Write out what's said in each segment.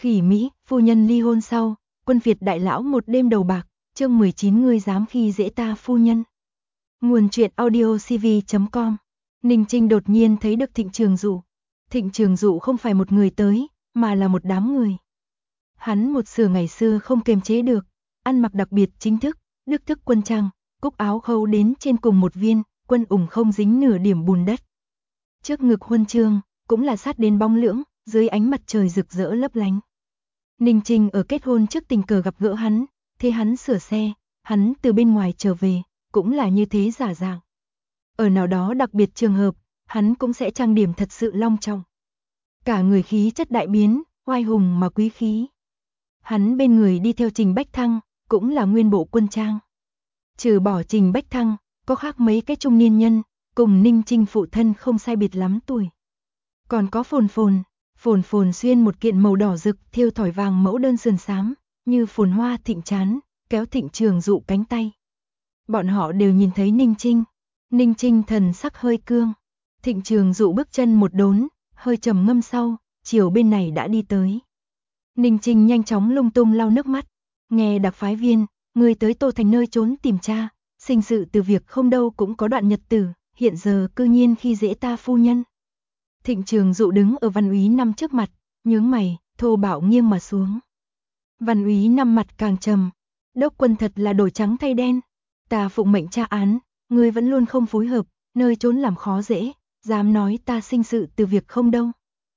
Khỉ Mỹ, phu nhân ly hôn sau, quân Việt đại lão một đêm đầu bạc, chương 19 ngươi dám khi dễ ta phu nhân. Nguồn truyện audio cv.com. Ninh Trinh đột nhiên thấy được Thịnh Trường Dụ. Thịnh Trường Dụ không phải một người tới, mà là một đám người. Hắn một sửa ngày xưa không kiềm chế được, ăn mặc đặc biệt chính thức, đức thức quân trang, cúc áo khâu đến trên cùng một viên, quân ủng không dính nửa điểm bùn đất. Trước ngực huân chương, cũng là sát đến bóng lưỡng, dưới ánh mặt trời rực rỡ lấp lánh. Ninh Trinh ở kết hôn trước tình cờ gặp gỡ hắn, thế hắn sửa xe, hắn từ bên ngoài trở về, cũng là như thế giả dạng. Ở nào đó đặc biệt trường hợp, hắn cũng sẽ trang điểm thật sự long trọng. Cả người khí chất đại biến, oai hùng mà quý khí. Hắn bên người đi theo Trình Bách Thăng, cũng là nguyên bộ quân trang. Trừ bỏ Trình Bách Thăng, có khác mấy cái trung niên nhân, cùng Ninh Trinh phụ thân không sai biệt lắm tuổi. Còn có Phồn Phồn xuyên một kiện màu đỏ rực thêu thỏi vàng mẫu đơn sườn xám, như phồn hoa thịnh chán, kéo Thịnh Trường Dụ cánh tay. Bọn họ đều nhìn thấy Ninh Trinh thần sắc hơi cương. Thịnh Trường Dụ bước chân một đốn, hơi trầm ngâm sau, chiều bên này đã đi tới. Ninh Trinh nhanh chóng lung tung lau nước mắt, nghe đặc phái viên, người tới Tô Thành nơi trốn tìm cha, sinh sự từ việc không đâu cũng có đoạn nhật tử, hiện giờ cư nhiên khi dễ ta phu nhân. Thịnh Trường Dụ đứng ở Văn úy Năm trước mặt, nhướng mày, thô bạo nghiêng mà xuống. Văn úy Năm mặt càng trầm, đốc quân thật là đổi trắng thay đen, ta phụng mệnh tra án, ngươi vẫn luôn không phối hợp, nơi trốn làm khó dễ, dám nói ta sinh sự từ việc không đâu.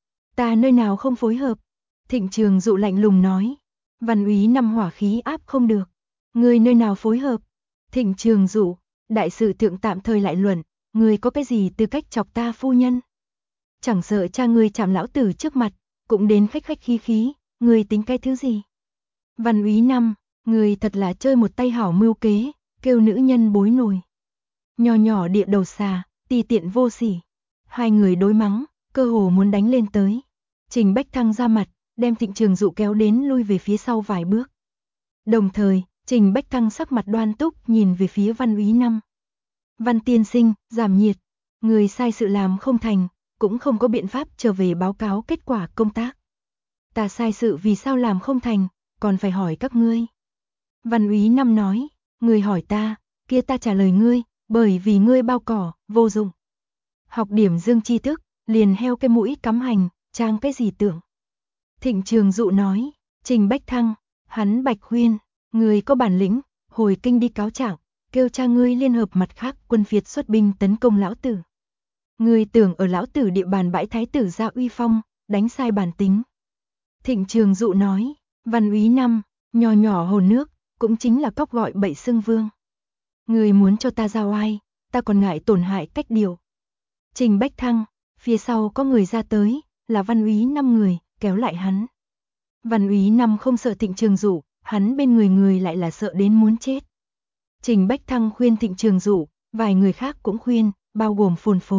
Ta nơi nào không phối hợp? Thịnh Trường Dụ lạnh lùng nói. Văn úy Năm hỏa khí áp không được. Ngươi nơi nào phối hợp? Thịnh Trường Dụ, đại sự thượng tạm thời lại luận, ngươi có cái gì tư cách chọc ta phu nhân? Chẳng sợ cha ngươi chạm lão tử trước mặt, cũng đến khách khách khí khí, ngươi tính cái thứ gì? Văn úy Năm, ngươi thật là chơi một tay hảo mưu kế, kêu nữ nhân bối nổi. Nhỏ nhỏ địa đầu xà, tì tiện vô sỉ. Hai người đối mắng, cơ hồ muốn đánh lên tới. Trình Bách Thăng ra mặt, đem Thịnh Trường Dụ kéo đến lui về phía sau vài bước. Đồng thời, Trình Bách Thăng sắc mặt đoan túc nhìn về phía Văn úy Năm. Văn tiên sinh, giảm nhiệt, người sai sự làm không thành, cũng không có biện pháp trở về báo cáo kết quả công tác. Ta sai sự vì sao làm không thành, còn phải hỏi các ngươi. Văn úy Năm nói, ngươi hỏi ta, kia ta trả lời ngươi, bởi vì ngươi bao cỏ, vô dụng. Học điểm dương tri thức, liền heo cái mũi cắm hành, trang cái gì tưởng. Thịnh Trường Dụ nói, Trình Bách Thăng, hắn Bạch khuyên, ngươi có bản lĩnh, hồi kinh đi cáo trạng, kêu cha ngươi liên hợp mặt khác quân Việt xuất binh tấn công lão tử. Ngươi tưởng ở lão tử địa bàn bãi thái tử ra uy phong, đánh sai bản tính. Thịnh Trường Dụ nói, Văn úy Năm, nhỏ nhỏ hồ nước, cũng chính là cóc gọi bậy xưng vương. Ngươi muốn cho ta ra oai, ta còn ngại tổn hại cách điều. Trình Bách Thăng, phía sau có người ra tới, là Văn úy Năm người, kéo lại hắn. Văn úy Năm không sợ Thịnh Trường Dụ, hắn bên người lại là sợ đến muốn chết. Trình Bách Thăng khuyên Thịnh Trường Dụ, vài người khác cũng khuyên, bao gồm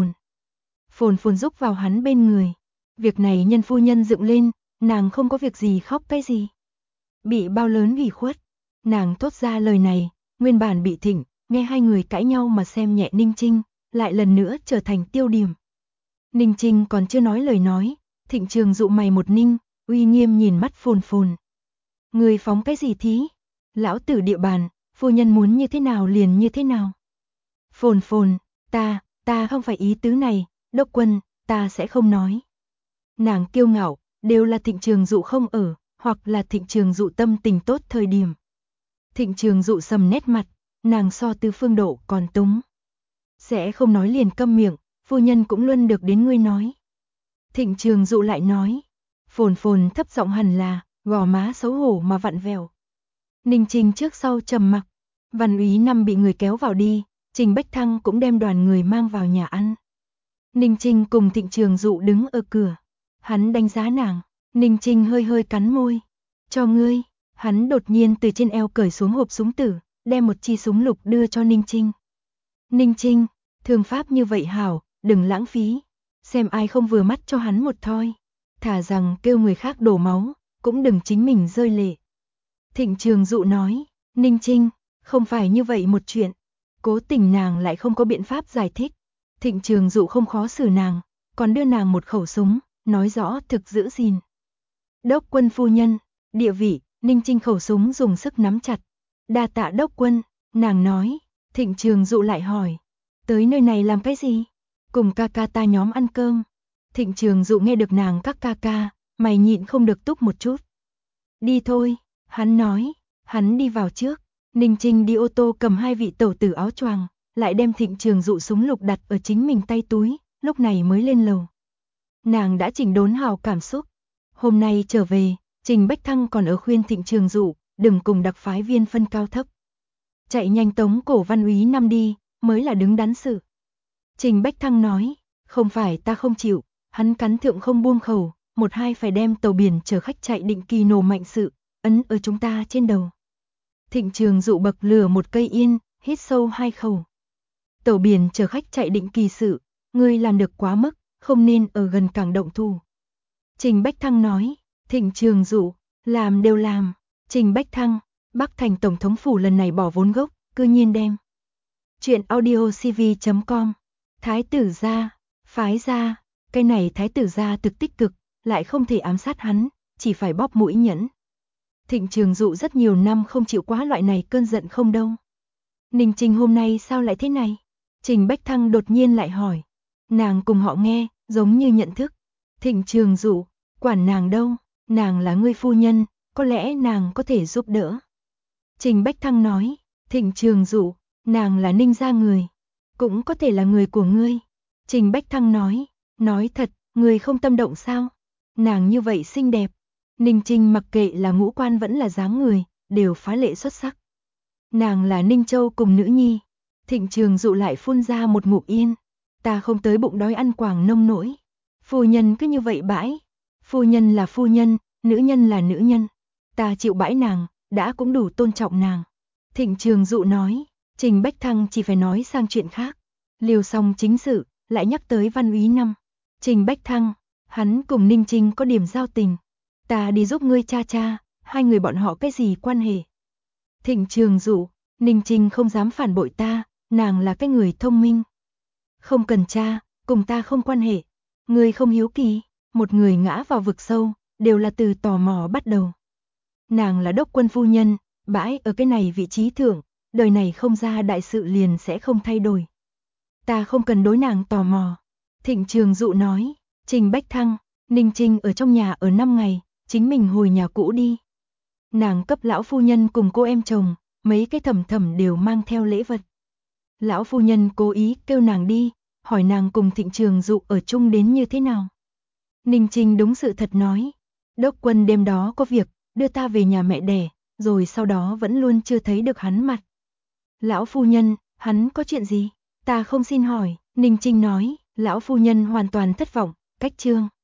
Phồn Phồn giúp vào hắn bên người. Việc này nhân phu nhân dựng lên, nàng không có việc gì khóc cái gì. Bị bao lớn ủy khuất, nàng thốt ra lời này, nguyên bản bị Thịnh, nghe hai người cãi nhau mà xem nhẹ Ninh Trinh, lại lần nữa trở thành tiêu điểm. Ninh Trinh còn chưa nói lời nói, Thịnh Trường Dụ mày một ninh, uy nghiêm nhìn mắt Phồn. Người phóng cái gì thí? Lão tử địa bàn, phu nhân muốn như thế nào liền như thế nào. Phồn, ta không phải ý tứ này, đốc quân, ta sẽ không nói. Nàng kiêu ngạo, đều là Thịnh Trường Dụ không ở, hoặc là Thịnh Trường Dụ tâm tình tốt thời điểm. Thịnh Trường Dụ sầm nét mặt, nàng so Tư Phương Độ còn túng. Sẽ không nói liền câm miệng, phu nhân cũng luôn được đến ngươi nói. Thịnh Trường Dụ lại nói, Phồn thấp giọng hẳn là, gò má xấu hổ mà vặn vẹo. Ninh Trinh trước sau trầm mặc, Văn úy Năm bị người kéo vào đi, Trình Bách Thăng cũng đem đoàn người mang vào nhà ăn. Ninh Trinh cùng Thịnh Trường Dụ đứng ở cửa, hắn đánh giá nàng, Ninh Trinh hơi cắn môi, cho ngươi, hắn đột nhiên từ trên eo cởi xuống hộp súng tử, đem một chi súng lục đưa cho Ninh Trinh. Ninh Trinh, thương pháp như vậy hảo, đừng lãng phí, xem ai không vừa mắt cho hắn một thoi, thả rằng kêu người khác đổ máu, cũng đừng chính mình rơi lệ. Thịnh Trường Dụ nói, Ninh Trinh, không phải như vậy một chuyện, cố tình nàng lại không có biện pháp giải thích. Thịnh Trường Dụ không khó xử nàng, còn đưa nàng một khẩu súng, nói rõ thực giữ gìn. Đốc quân phu nhân, địa vị, Ninh Trinh khẩu súng dùng sức nắm chặt. Đa tạ đốc quân, nàng nói. Thịnh Trường Dụ lại hỏi, tới nơi này làm cái gì? Cùng ca ca ta nhóm ăn cơm. Thịnh Trường Dụ nghe được nàng các ca ca, mày nhịn không được túc một chút. Đi thôi, hắn nói, hắn đi vào trước. Ninh Trinh đi ô tô cầm hai vị tẩu tử áo choàng, lại đem Thịnh Trường Dụ súng lục đặt ở chính mình tay túi, lúc này mới lên lầu. Nàng đã chỉnh đốn hào cảm xúc. Hôm nay trở về, Trình Bách Thăng còn ở khuyên Thịnh Trường Dụ, đừng cùng đặc phái viên phân cao thấp. Chạy nhanh tống Cổ Văn úy năm đi, mới là đứng đắn sự. Trình Bách Thăng nói, không phải ta không chịu, hắn cắn thượng không buông khẩu, một hai phải đem tàu biển chở khách chạy định kỳ nổ mạnh sự, ấn ở chúng ta trên đầu. Thịnh Trường Dụ bậc lửa một cây yên, hít sâu hai khẩu. Tàu biển chở khách chạy định kỳ sự, ngươi làm được quá mức, không nên ở gần cảng động thủ. Trình Bách Thăng nói, Thịnh Trường Dụ, làm đều làm. Trình Bách Thăng, Bắc Thành Tổng thống phủ lần này bỏ vốn gốc, cư nhiên đem. Chuyện audiocv.com, Thái tử gia, phái gia, cái này Thái tử gia thực tích cực, lại không thể ám sát hắn, chỉ phải bóp mũi nhẫn. Thịnh Trường Dụ rất nhiều năm không chịu quá loại này cơn giận không đâu. Ninh Trinh hôm nay sao lại thế này? Trình Bách Thăng đột nhiên lại hỏi. Nàng cùng họ nghe, giống như nhận thức. Thịnh Trường Dụ, quản nàng đâu, nàng là ngươi phu nhân, có lẽ nàng có thể giúp đỡ. Trình Bách Thăng nói, Thịnh Trường Dụ, nàng là Ninh gia người, cũng có thể là người của ngươi. Trình Bách Thăng nói thật, người không tâm động sao? Nàng như vậy xinh đẹp. Ninh Trinh mặc kệ là ngũ quan vẫn là dáng người, đều phá lệ xuất sắc. Nàng là Ninh Châu cùng nữ nhi. Thịnh Trường Dụ lại phun ra một ngụm yên. Ta không tới bụng đói ăn quàng nông nỗi. Phu nhân cứ như vậy bãi. Phu nhân là phu nhân, nữ nhân là nữ nhân. Ta chịu bãi nàng, đã cũng đủ tôn trọng nàng. Thịnh Trường Dụ nói, Trình Bách Thăng chỉ phải nói sang chuyện khác. Liều xong chính sự, lại nhắc tới Văn úy năm. Trình Bách Thăng, hắn cùng Ninh Trinh có điểm giao tình. Ta đi giúp ngươi cha, hai người bọn họ cái gì quan hệ? Thịnh Trường Dụ, Ninh Trinh không dám phản bội ta, nàng là cái người thông minh. Không cần cha, cùng ta không quan hệ. Ngươi không hiếu kỳ, một người ngã vào vực sâu, đều là từ tò mò bắt đầu. Nàng là đốc quân phu nhân, bãi ở cái này vị trí thượng, đời này không ra đại sự liền sẽ không thay đổi. Ta không cần đối nàng tò mò. Thịnh Trường Dụ nói, Trình Bách Thăng, Ninh Trinh ở trong nhà ở 5 ngày, chính mình hồi nhà cũ đi. Nàng cấp lão phu nhân cùng cô em chồng, mấy cái thầm thầm đều mang theo lễ vật. Lão phu nhân cố ý kêu nàng đi, hỏi nàng cùng Thịnh Trường Dụ ở chung đến như thế nào. Ninh Trinh đúng sự thật nói, đốc quân đêm đó có việc, đưa ta về nhà mẹ đẻ, rồi sau đó vẫn luôn chưa thấy được hắn mặt. Lão phu nhân, hắn có chuyện gì? Ta không xin hỏi, Ninh Trinh nói, lão phu nhân hoàn toàn thất vọng, cách chương.